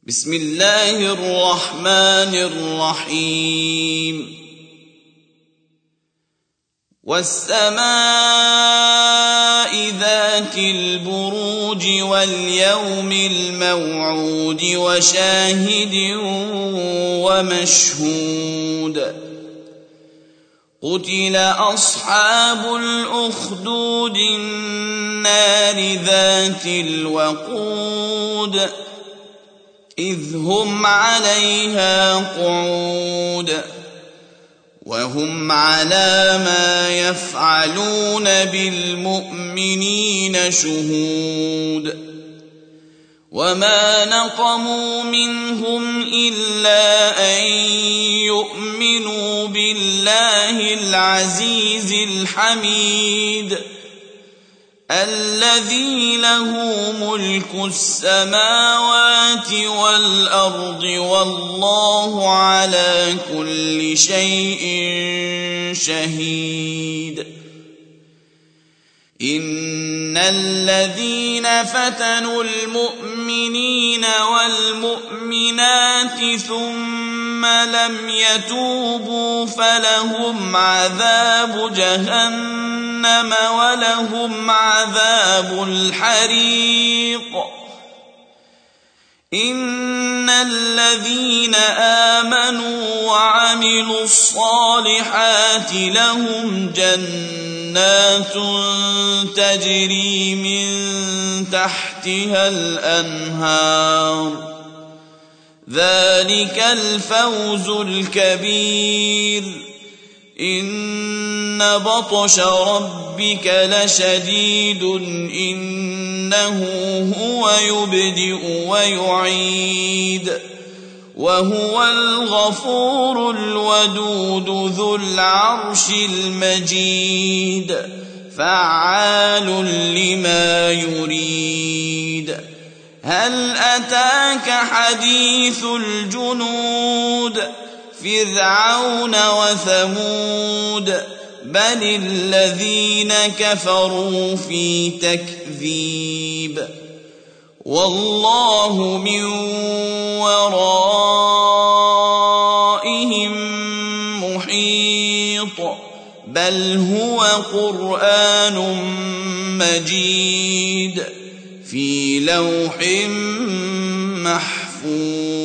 بسم الله الرحمن الرحيم والسماء ذات البروج واليوم الموعود وشاهد ومشهود قتل أصحاب الأخدود النار ذات الوقود إذ هم عليها قعود وهم على ما يفعلون بالمؤمنين شهود وما نقموا منهم إلا أن يؤمنوا بالله العزيز الحميد الذي له ملك السماوات والأرض والله على كل شيء شهيد إن الذين فتنوا المؤمنين والمؤمنات ثم لم يتوبوا فلهم عذاب جهنم ولهم عذاب الحريق إن الذين آمنوا وعملوا الصالحات لهم جنات تجري من تحتها الأنهار ذلك الفوز الكبير إن بطش ربك لشديد إنه هو يبدئ ويعيد وهو الغفور الودود ذو العرش المجيد فعال لما يريد هل أتاك حديث الجنود فرعون وثمود بل الذين كفروا في تكذيب والله من ورائهم محيط بل هو قرآن مجيد في لوح محفوظ